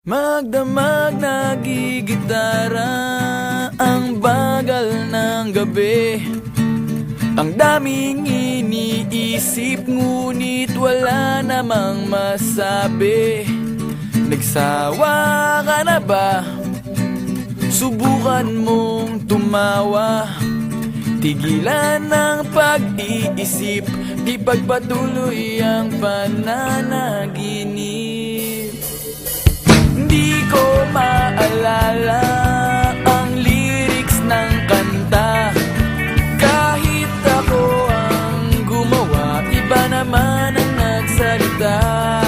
Magdamag nagigitara ang bagal ng gabi. Ang daming iniisip ngunit wala namang masabi. Nagsawa ka na ba? Subukan mong tumawa. Tigilan ang pag-iisip, di pagpatuloy ang pananaginip. Di ko maalala ang lyrics ng kanta. Kahit ako ang gumawa, iba naman ang nagsalita.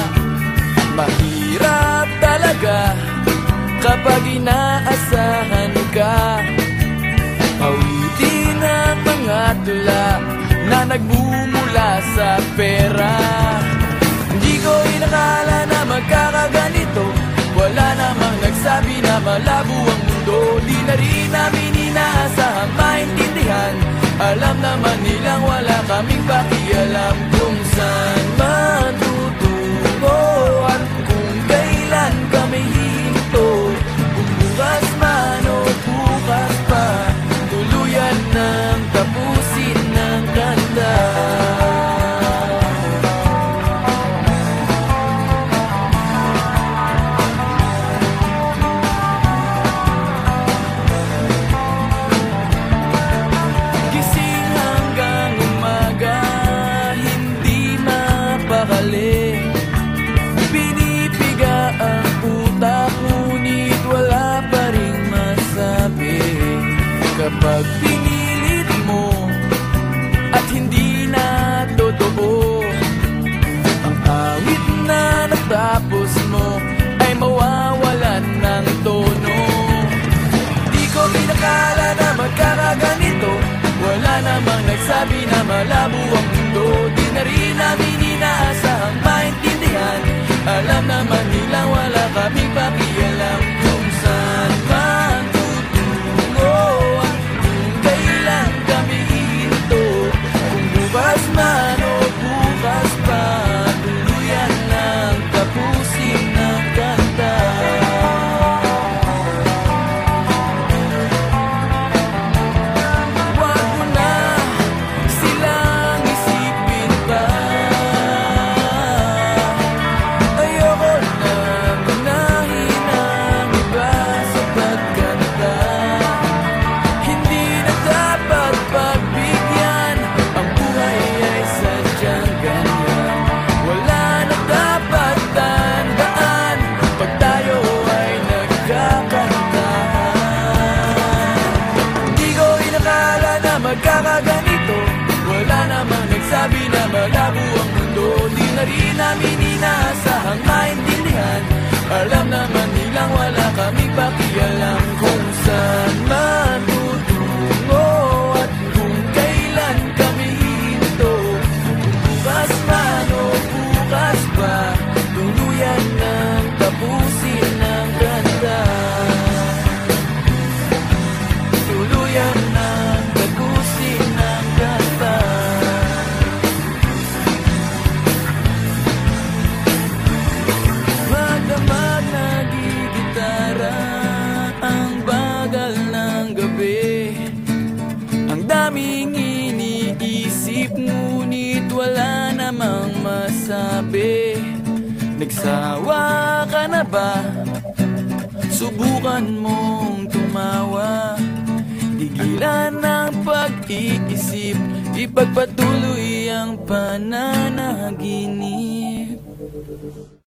Mahirap talaga kapag inaasahan ka. Awitin ang mga tula na nagmumula sa pera. Hindi ko inakala na magkakaganito. Wala namang nagsabi na malabo ang mundo. Di na rin namin inaasahang maintindihan. Alam naman nilang wala kaming pakialam kung saan matutungo at kung kailan kami hihinto. Kung bukas man o bukas pa, tuluyan ng tapusin ng kanta. Pinipiga ang utak ngunit wala pa ring masabi. Kapag pinilit mo at hindi na totoo, ang awit na natapos mo ay mawawalan ng tono. Di ko pinakala na magkakaganito. Wala namang nagsabi na malabo ang mundo. Di na rin namin inaasahang maintindihan. Alam naman nilang wala kaming pakialam kung saan man tutungo at kung kailan kami hihinto. Kung bukas man o bukas pa, tuluyan ng tapusin ng kanta. Wag mo na silang isipin pa. Ayoko nang unahin ang iba sa pagkanta. Hindi na dapat pagbigyan. Ang buhay ay sadyang ganyan. Wala na dapat tandaan pag tayo ay nagkakantahan. Hindi ko inakala na magkakaganito. Wala namang nagsabi na malabo ang mundo. Di na rin namin inaasahang maintindihan. Alam naman nilang wala kaming pakialam kung saan man tutungo at kung kailan kami hihinto. Kung bukas man o bukas pa, tuluyan ng tapusin ng kanta. Tuluyan ng tapusin ng kanta. Magdamag nagigitara ang bagal ng gabi. Ang daming iniisip ngunit wala namang masabi. Nagsawa ka na ba? Subukan mong tumawa. Tigilan ang pag-iisip, ipagpatuloy ang pananaginip.